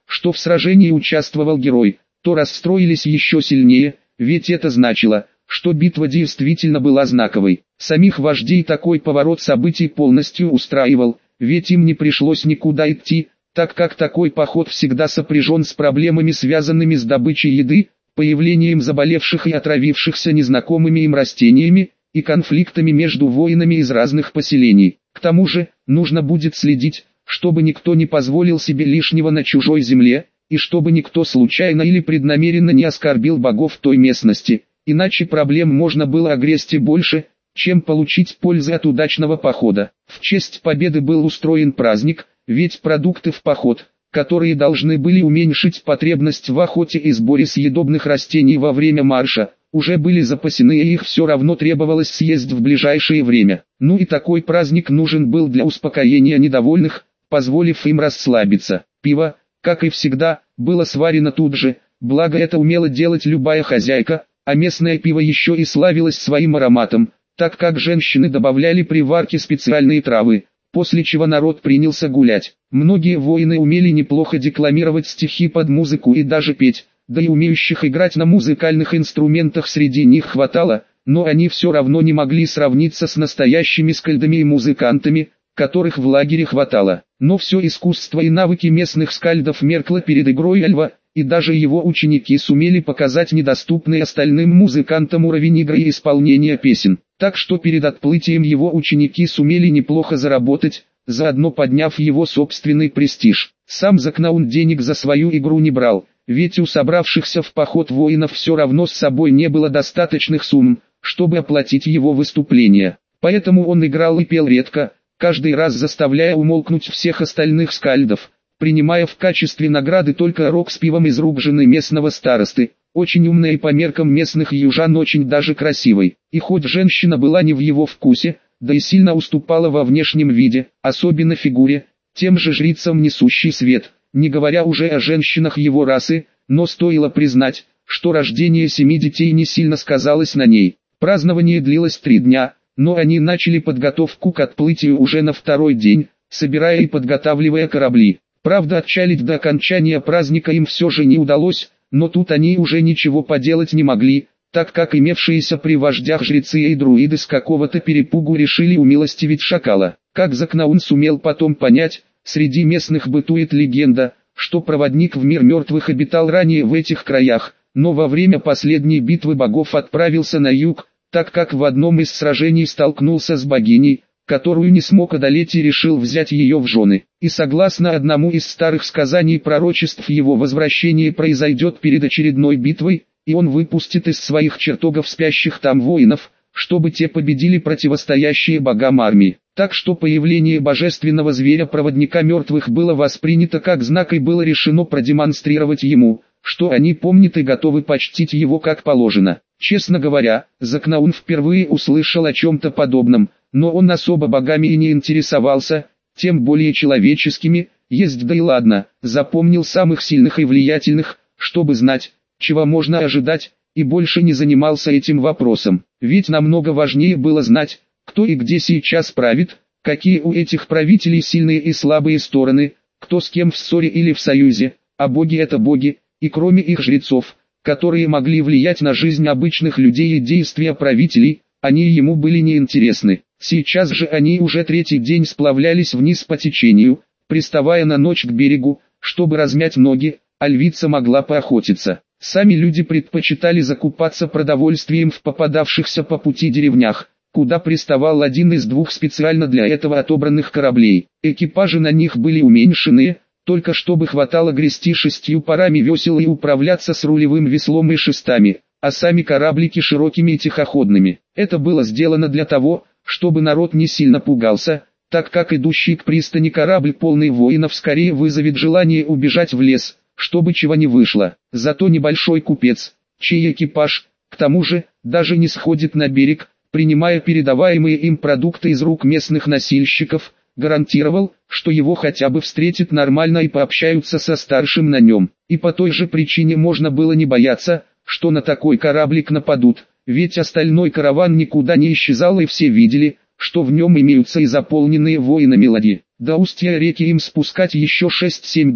что в сражении участвовал герой, то расстроились еще сильнее, ведь это значило, что битва действительно была знаковой. Самих вождей такой поворот событий полностью устраивал, ведь им не пришлось никуда идти, так как такой поход всегда сопряжен с проблемами, связанными с добычей еды, появлением заболевших и отравившихся незнакомыми им растениями, и конфликтами между воинами из разных поселений. К тому же, нужно будет следить, чтобы никто не позволил себе лишнего на чужой земле, и чтобы никто случайно или преднамеренно не оскорбил богов той местности, иначе проблем можно было огрести больше, чем получить пользы от удачного похода. В честь победы был устроен праздник, ведь продукты в поход, которые должны были уменьшить потребность в охоте и сборе съедобных растений во время марша, уже были запасены и их все равно требовалось съесть в ближайшее время. Ну и такой праздник нужен был для успокоения недовольных, позволив им расслабиться. Пиво, как и всегда, было сварено тут же, благо это умела делать любая хозяйка, а местное пиво еще и славилось своим ароматом, так как женщины добавляли при варке специальные травы, после чего народ принялся гулять. Многие воины умели неплохо декламировать стихи под музыку и даже петь, да и умеющих играть на музыкальных инструментах среди них хватало, но они все равно не могли сравниться с настоящими скальдами и музыкантами, которых в лагере хватало. Но все искусство и навыки местных скальдов меркло перед игрой эльва, и даже его ученики сумели показать недоступный остальным музыкантам уровень игры и исполнения песен. Так что перед отплытием его ученики сумели неплохо заработать, заодно подняв его собственный престиж. Сам Закнаун денег за свою игру не брал, ведь у собравшихся в поход воинов все равно с собой не было достаточных сумм, чтобы оплатить его выступление. Поэтому он играл и пел редко, каждый раз заставляя умолкнуть всех остальных скальдов, принимая в качестве награды только рог с пивом из рук жены местного старосты, очень умной и по меркам местных южан очень даже красивой. И хоть женщина была не в его вкусе, да и сильно уступала во внешнем виде, особенно фигуре, тем же жрицам несущий свет, не говоря уже о женщинах его расы, но стоило признать, что рождение семи детей не сильно сказалось на ней. Празднование длилось три дня, но они начали подготовку к отплытию уже на второй день, собирая и подготавливая корабли. Правда, отчалить до окончания праздника им все же не удалось, но тут они уже ничего поделать не могли, так как имевшиеся при вождях жрецы и друиды с какого-то перепугу решили умилостивить шакала. Как Закнаун сумел потом понять, среди местных бытует легенда, что проводник в мир мертвых обитал ранее в этих краях, но во время последней битвы богов отправился на юг, так как в одном из сражений столкнулся с богиней, которую не смог одолеть и решил взять ее в жены. И согласно одному из старых сказаний пророчеств, его возвращение произойдет перед очередной битвой, и он выпустит из своих чертогов спящих там воинов, чтобы те победили противостоящие богам армии. Так что появление божественного зверя-проводника мертвых было воспринято как знак, и было решено продемонстрировать ему, что они помнят и готовы почтить его как положено. Честно говоря, Закнаун впервые услышал о чем-то подобном, но он особо богами и не интересовался, тем более человеческими, есть да и ладно, запомнил самых сильных и влиятельных, чтобы знать, чего можно ожидать, и больше не занимался этим вопросом. Ведь намного важнее было знать, кто и где сейчас правит, какие у этих правителей сильные и слабые стороны, кто с кем в ссоре или в союзе, а боги это боги, и кроме их жрецов, которые могли влиять на жизнь обычных людей и действия правителей, они ему были неинтересны. Сейчас же они уже третий день сплавлялись вниз по течению, приставая на ночь к берегу, чтобы размять ноги, а львица могла поохотиться. Сами люди предпочитали закупаться продовольствием в попадавшихся по пути деревнях, куда приставал один из двух специально для этого отобранных кораблей. Экипажи на них были уменьшенные, только чтобы хватало грести шестью парами весел и управляться с рулевым веслом и шестами, а сами кораблики широкими и тихоходными. Это было сделано для того, чтобы народ не сильно пугался, так как идущий к пристани корабль полный воинов скорее вызовет желание убежать в лес, чтобы чего не вышло. Зато небольшой купец, чей экипаж, к тому же, даже не сходит на берег, принимая передаваемые им продукты из рук местных носильщиков, гарантировал, что его хотя бы встретят нормально и пообщаются со старшим на нем. И по той же причине можно было не бояться, что на такой кораблик нападут, ведь остальной караван никуда не исчезал, и все видели, что в нем имеются и заполненные воинами ладьи. До устья реки им спускать еще шесть-семь дней,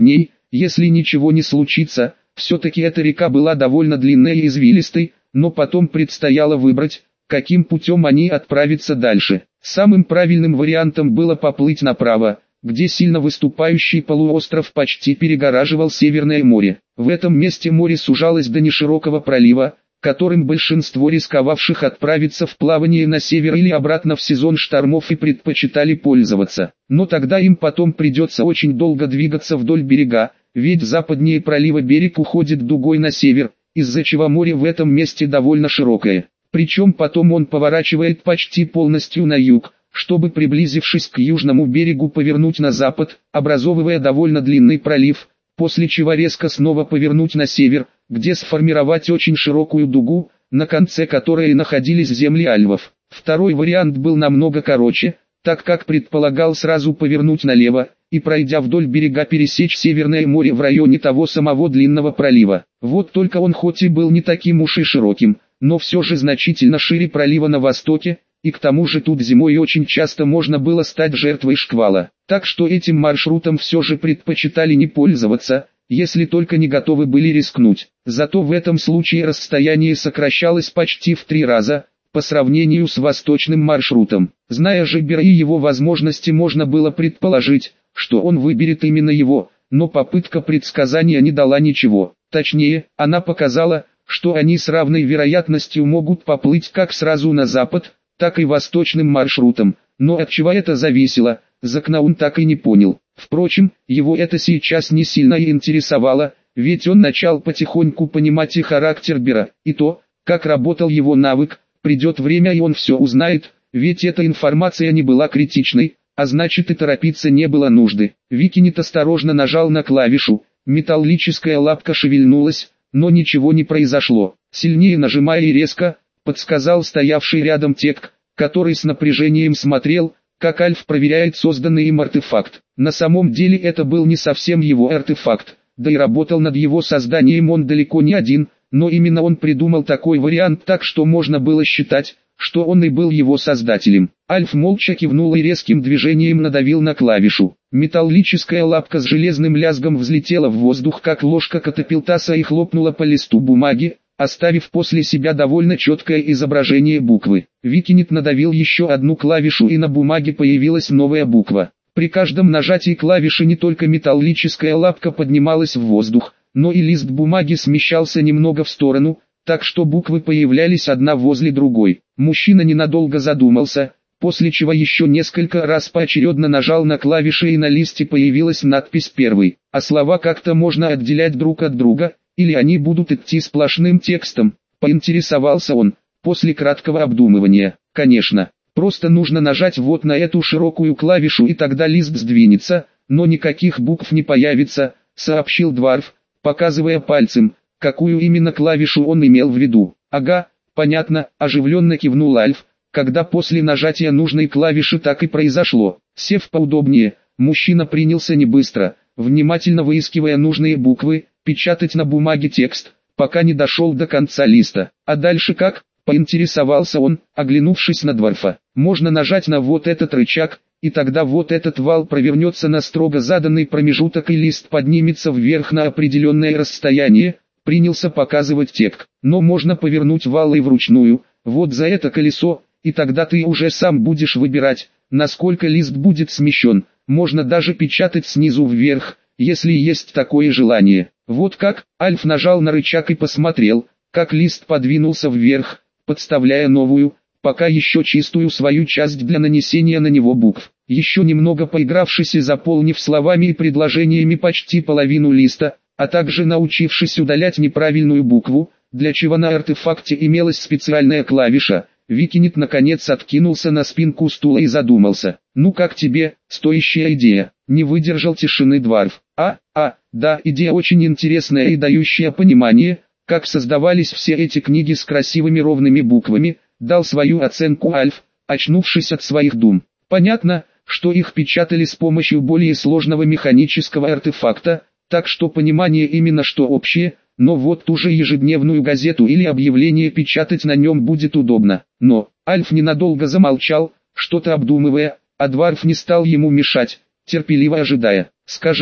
если ничего не случится. Все-таки эта река была довольно длинной и извилистой, но потом предстояло выбрать, каким путем они отправятся дальше. Самым правильным вариантом было поплыть направо, где сильно выступающий полуостров почти перегораживал Северное море. В этом месте море сужалось до неширокого пролива, которым большинство рисковавших отправиться в плавание на север или обратно в сезон штормов и предпочитали пользоваться. Но тогда им потом придется очень долго двигаться вдоль берега, ведь западнее пролива берег уходит дугой на север, из-за чего море в этом месте довольно широкое. Причем потом он поворачивает почти полностью на юг, чтобы, приблизившись к южному берегу, повернуть на запад, образовывая довольно длинный пролив, после чего резко снова повернуть на север, где сформировать очень широкую дугу, на конце которой находились земли альвов. Второй вариант был намного короче, так как предполагал сразу повернуть налево, и пройдя вдоль берега пересечь Северное море в районе того самого длинного пролива. Вот только он хоть и был не таким уж и широким, но все же значительно шире пролива на востоке, и к тому же тут зимой очень часто можно было стать жертвой шквала. Так что этим маршрутом все же предпочитали не пользоваться, если только не готовы были рискнуть. Зато в этом случае расстояние сокращалось почти в три раза, по сравнению с восточным маршрутом. Зная же Бера и его возможности, можно было предположить, что он выберет именно его, но попытка предсказания не дала ничего. Точнее, она показала, что они с равной вероятностью могут поплыть как сразу на запад, так и восточным маршрутом, но от чего это зависело, Закнаун так и не понял. Впрочем, его это сейчас не сильно и интересовало, ведь он начал потихоньку понимать и характер Бера, и то, как работал его навык. Придет время и он все узнает, ведь эта информация не была критичной, а значит и торопиться не было нужды. Викинит осторожно нажал на клавишу, металлическая лапка шевельнулась, но ничего не произошло. Сильнее нажимая и резко, подсказал стоявший рядом Тек, который с напряжением смотрел, как Альф проверяет созданный им артефакт. На самом деле это был не совсем его артефакт, да и работал над его созданием он далеко не один, но именно он придумал такой вариант, так что можно было считать, что он и был его создателем. Альф молча кивнул и резким движением надавил на клавишу. Металлическая лапка с железным лязгом взлетела в воздух, как ложка катапилтаса, и хлопнула по листу бумаги, оставив после себя довольно четкое изображение буквы. Викинит надавил еще одну клавишу, и на бумаге появилась новая буква. При каждом нажатии клавиши не только металлическая лапка поднималась в воздух, но и лист бумаги смещался немного в сторону, так что буквы появлялись одна возле другой. Мужчина ненадолго задумался, после чего еще несколько раз поочередно нажал на клавиши, и на листе появилась надпись первой. А слова как-то можно отделять друг от друга, или они будут идти сплошным текстом, поинтересовался он, после краткого обдумывания. Конечно, просто нужно нажать вот на эту широкую клавишу, и тогда лист сдвинется, но никаких букв не появится, сообщил Дварф, показывая пальцем, какую именно клавишу он имел в виду. Ага, понятно, оживленно кивнул Альф, когда после нажатия нужной клавиши так и произошло. Сев поудобнее, мужчина принялся не быстро, внимательно выискивая нужные буквы, печатать на бумаге текст, пока не дошел до конца листа. А дальше как? Поинтересовался он, оглянувшись на Дварфа. Можно нажать на вот этот рычаг, и тогда вот этот вал провернется на строго заданный промежуток, и лист поднимется вверх на определенное расстояние, принялся показывать Тек. Но можно повернуть вал и вручную, вот за это колесо, и тогда ты уже сам будешь выбирать, насколько лист будет смещен. Можно даже печатать снизу вверх, если есть такое желание. Вот как? Альф нажал на рычаг и посмотрел, как лист подвинулся вверх, подставляя новую, пока еще чистую свою часть для нанесения на него букв. Еще немного поигравшись и заполнив словами и предложениями почти половину листа, а также научившись удалять неправильную букву, для чего на артефакте имелась специальная клавиша, Викинит наконец откинулся на спинку стула и задумался. «Ну как тебе, стоящая идея?» Не выдержал тишины Дварф. «А, а, да, идея очень интересная и дающая понимание, как создавались все эти книги с красивыми ровными буквами», дал свою оценку Альф, очнувшись от своих дум. «Понятно, что их печатали с помощью более сложного механического артефакта, так что понимание именно что общее, но вот ту же ежедневную газету или объявление печатать на нем будет удобно». Но Альф ненадолго замолчал, что-то обдумывая, а Дварф не стал ему мешать, терпеливо ожидая. «Скажи,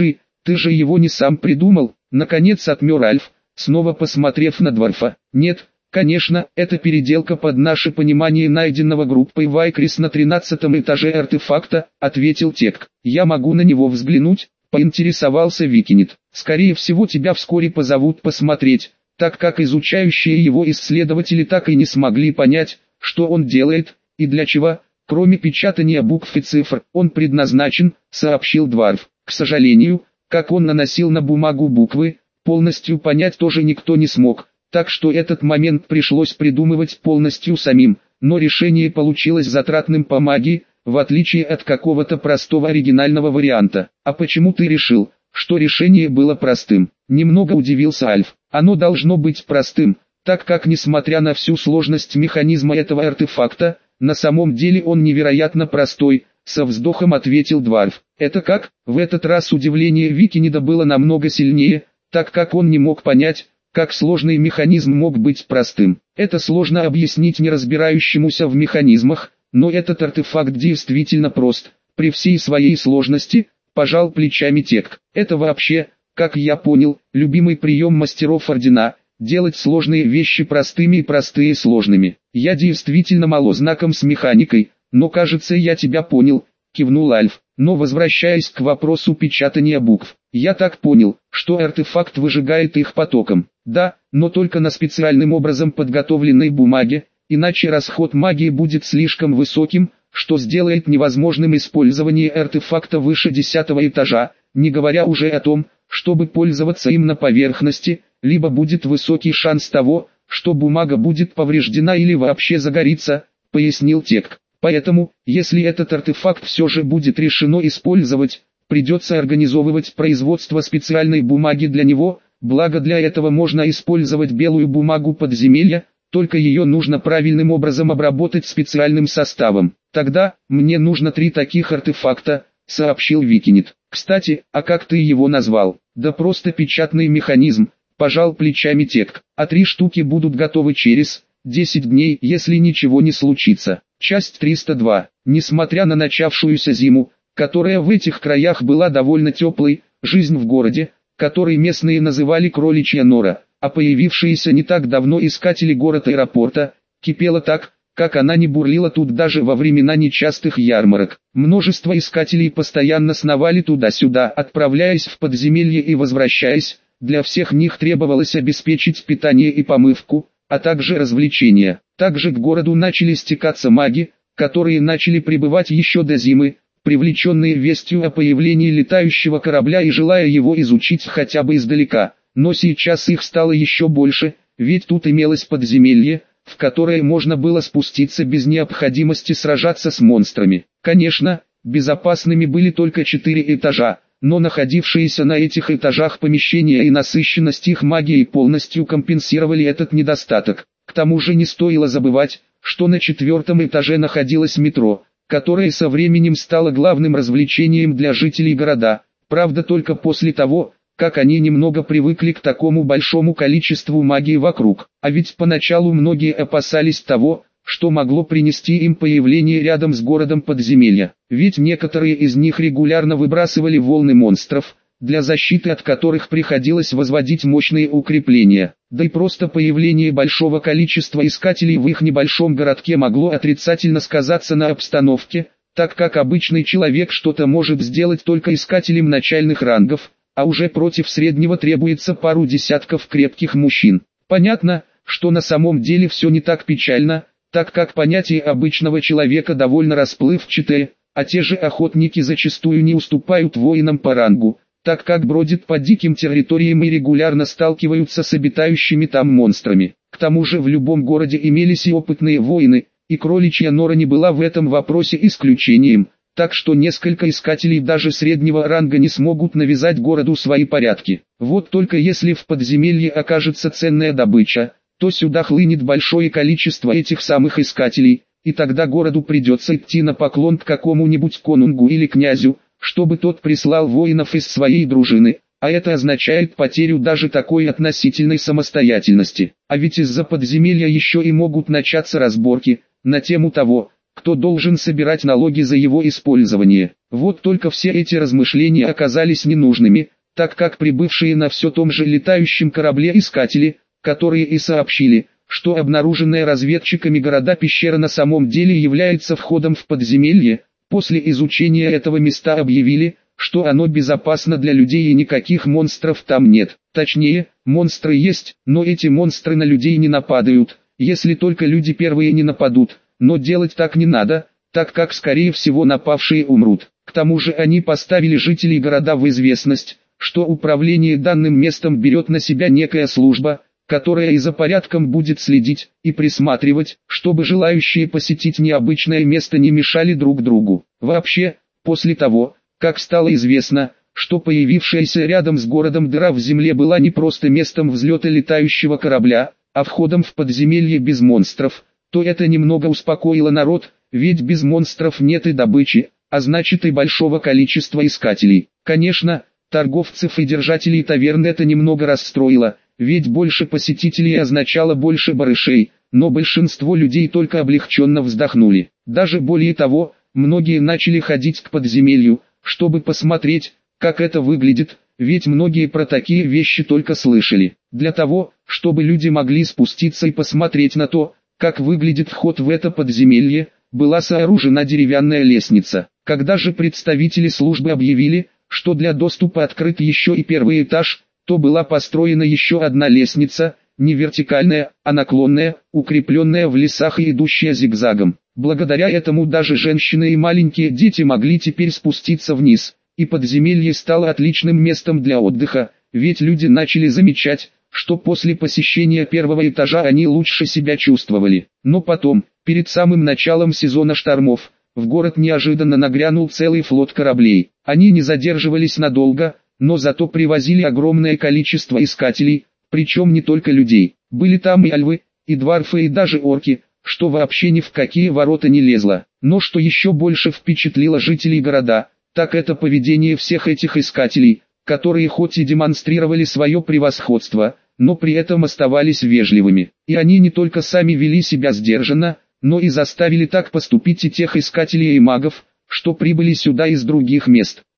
Ты же его не сам придумал, наконец отмер Альф, снова посмотрев на Дварфа. Нет, конечно, это переделка под наше понимание найденного группой Вайкрис на тринадцатом этаже артефакта, ответил Тек. Я могу на него взглянуть, поинтересовался Викинит. Скорее всего тебя вскоре позовут посмотреть, так как изучающие его исследователи так и не смогли понять, что он делает, и для чего, кроме печатания букв и цифр, он предназначен, сообщил Дварф. К сожалению, как он наносил на бумагу буквы, полностью понять тоже никто не смог, так что этот момент пришлось придумывать полностью самим, но решение получилось затратным по магии, в отличие от какого-то простого оригинального варианта. А почему ты решил, что решение было простым? Немного удивился Альф. Оно должно быть простым, так как несмотря на всю сложность механизма этого артефакта, на самом деле он невероятно простой, со вздохом ответил Дварф. Это как? В этот раз удивление Викинида было намного сильнее, так как он не мог понять, как сложный механизм мог быть простым. Это сложно объяснить не разбирающемуся в механизмах, но этот артефакт действительно прост, при всей своей сложности, пожал плечами Тек. Это вообще, как я понял, любимый прием мастеров Ордена, делать сложные вещи простыми и простые сложными. Я действительно мало знаком с механикой, но кажется я тебя понял, кивнул Альф. Но возвращаясь к вопросу печатания букв, я так понял, что артефакт выжигает их потоком. Да, но только на специальным образом подготовленной бумаге, иначе расход магии будет слишком высоким, что сделает невозможным использование артефакта выше десятого этажа, не говоря уже о том, чтобы пользоваться им на поверхности, либо будет высокий шанс того, что бумага будет повреждена или вообще загорится, пояснил Тек. Поэтому, если этот артефакт все же будет решено использовать, придется организовывать производство специальной бумаги для него, благо для этого можно использовать белую бумагу подземелья, только ее нужно правильным образом обработать специальным составом. Тогда, мне нужно три таких артефакта, сообщил Викинит. Кстати, а как ты его назвал? Да просто печатный механизм, пожал плечами Тек. А три штуки будут готовы через десять дней, если ничего не случится. Часть триста два. Несмотря на начавшуюся зиму, которая в этих краях была довольно теплой, жизнь в городе, который местные называли Кроличья Нора, а появившиеся не так давно искатели город-аэропорта, кипела так, как она не бурлила тут даже во времена нечастых ярмарок. Множество искателей постоянно сновали туда-сюда, отправляясь в подземелье и возвращаясь, для всех них требовалось обеспечить питание и помывку, а также развлечения. Также к городу начали стекаться маги, которые начали прибывать еще до зимы, привлеченные вестью о появлении летающего корабля и желая его изучить хотя бы издалека. Но сейчас их стало еще больше, ведь тут имелось подземелье, в которое можно было спуститься без необходимости сражаться с монстрами. Конечно, безопасными были только четыре этажа, но находившиеся на этих этажах помещения и насыщенность их магией полностью компенсировали этот недостаток. К тому же не стоило забывать, что на четвертом этаже находилось метро, которое со временем стало главным развлечением для жителей города, правда только после того, как они немного привыкли к такому большому количеству магии вокруг. А ведь поначалу многие опасались того, что могло принести им появление рядом с городом подземелья. Ведь некоторые из них регулярно выбрасывали волны монстров, для защиты от которых приходилось возводить мощные укрепления. Да и просто появление большого количества искателей в их небольшом городке могло отрицательно сказаться на обстановке, так как обычный человек что-то может сделать только искателем начальных рангов, а уже против среднего требуется пару десятков крепких мужчин. Понятно, что на самом деле все не так печально, так как понятие обычного человека довольно расплывчатое, а те же охотники зачастую не уступают воинам по рангу, так как бродят по диким территориям и регулярно сталкиваются с обитающими там монстрами. К тому же в любом городе имелись и опытные воины, и Кроличья Нора не была в этом вопросе исключением, так что несколько искателей даже среднего ранга не смогут навязать городу свои порядки. Вот только если в подземелье окажется ценная добыча, то сюда хлынет большое количество этих самых искателей, и тогда городу придется идти на поклон к какому-нибудь конунгу или князю, чтобы тот прислал воинов из своей дружины, а это означает потерю даже такой относительной самостоятельности. А ведь из-за подземелья еще и могут начаться разборки на тему того, кто должен собирать налоги за его использование. Вот только все эти размышления оказались ненужными, так как прибывшие на все том же летающем корабле искатели, которые и сообщили, что обнаруженная разведчиками города-пещера на самом деле является входом в подземелье, после изучения этого места объявили, что оно безопасно для людей и никаких монстров там нет. Точнее, монстры есть, но эти монстры на людей не нападают, если только люди первые не нападут, но делать так не надо, так как скорее всего напавшие умрут. К тому же они поставили жителей города в известность, что управление данным местом берет на себя некая служба, которая и за порядком будет следить и присматривать, чтобы желающие посетить необычное место не мешали друг другу. Вообще, после того, как стало известно, что появившаяся рядом с городом дыра в земле была не просто местом взлета летающего корабля, а входом в подземелье без монстров, то это немного успокоило народ, ведь без монстров нет и добычи, а значит и большого количества искателей. Конечно, торговцев и держателей таверн это немного расстроило, ведь больше посетителей означало больше барышей, но большинство людей только облегченно вздохнули. Даже более того, многие начали ходить к подземелью, чтобы посмотреть, как это выглядит, ведь многие про такие вещи только слышали. Для того, чтобы люди могли спуститься и посмотреть на то, как выглядит вход в это подземелье, была сооружена деревянная лестница. Когда же представители службы объявили, что для доступа открыт еще и первый этаж, то была построена еще одна лестница, не вертикальная, а наклонная, укрепленная в лесах и идущая зигзагом. Благодаря этому даже женщины и маленькие дети могли теперь спуститься вниз, и подземелье стало отличным местом для отдыха, ведь люди начали замечать, что после посещения первого этажа они лучше себя чувствовали. Но потом, перед самым началом сезона штормов, в город неожиданно нагрянул целый флот кораблей. Они не задерживались надолго, но зато привозили огромное количество искателей, причем не только людей. Были там и альвы, и дварфы, и даже орки, что вообще ни в какие ворота не лезло. Но что еще больше впечатлило жителей города, так это поведение всех этих искателей, которые хоть и демонстрировали свое превосходство, но при этом оставались вежливыми. И они не только сами вели себя сдержанно, но и заставили так поступить и тех искателей и магов, что прибыли сюда из других мест.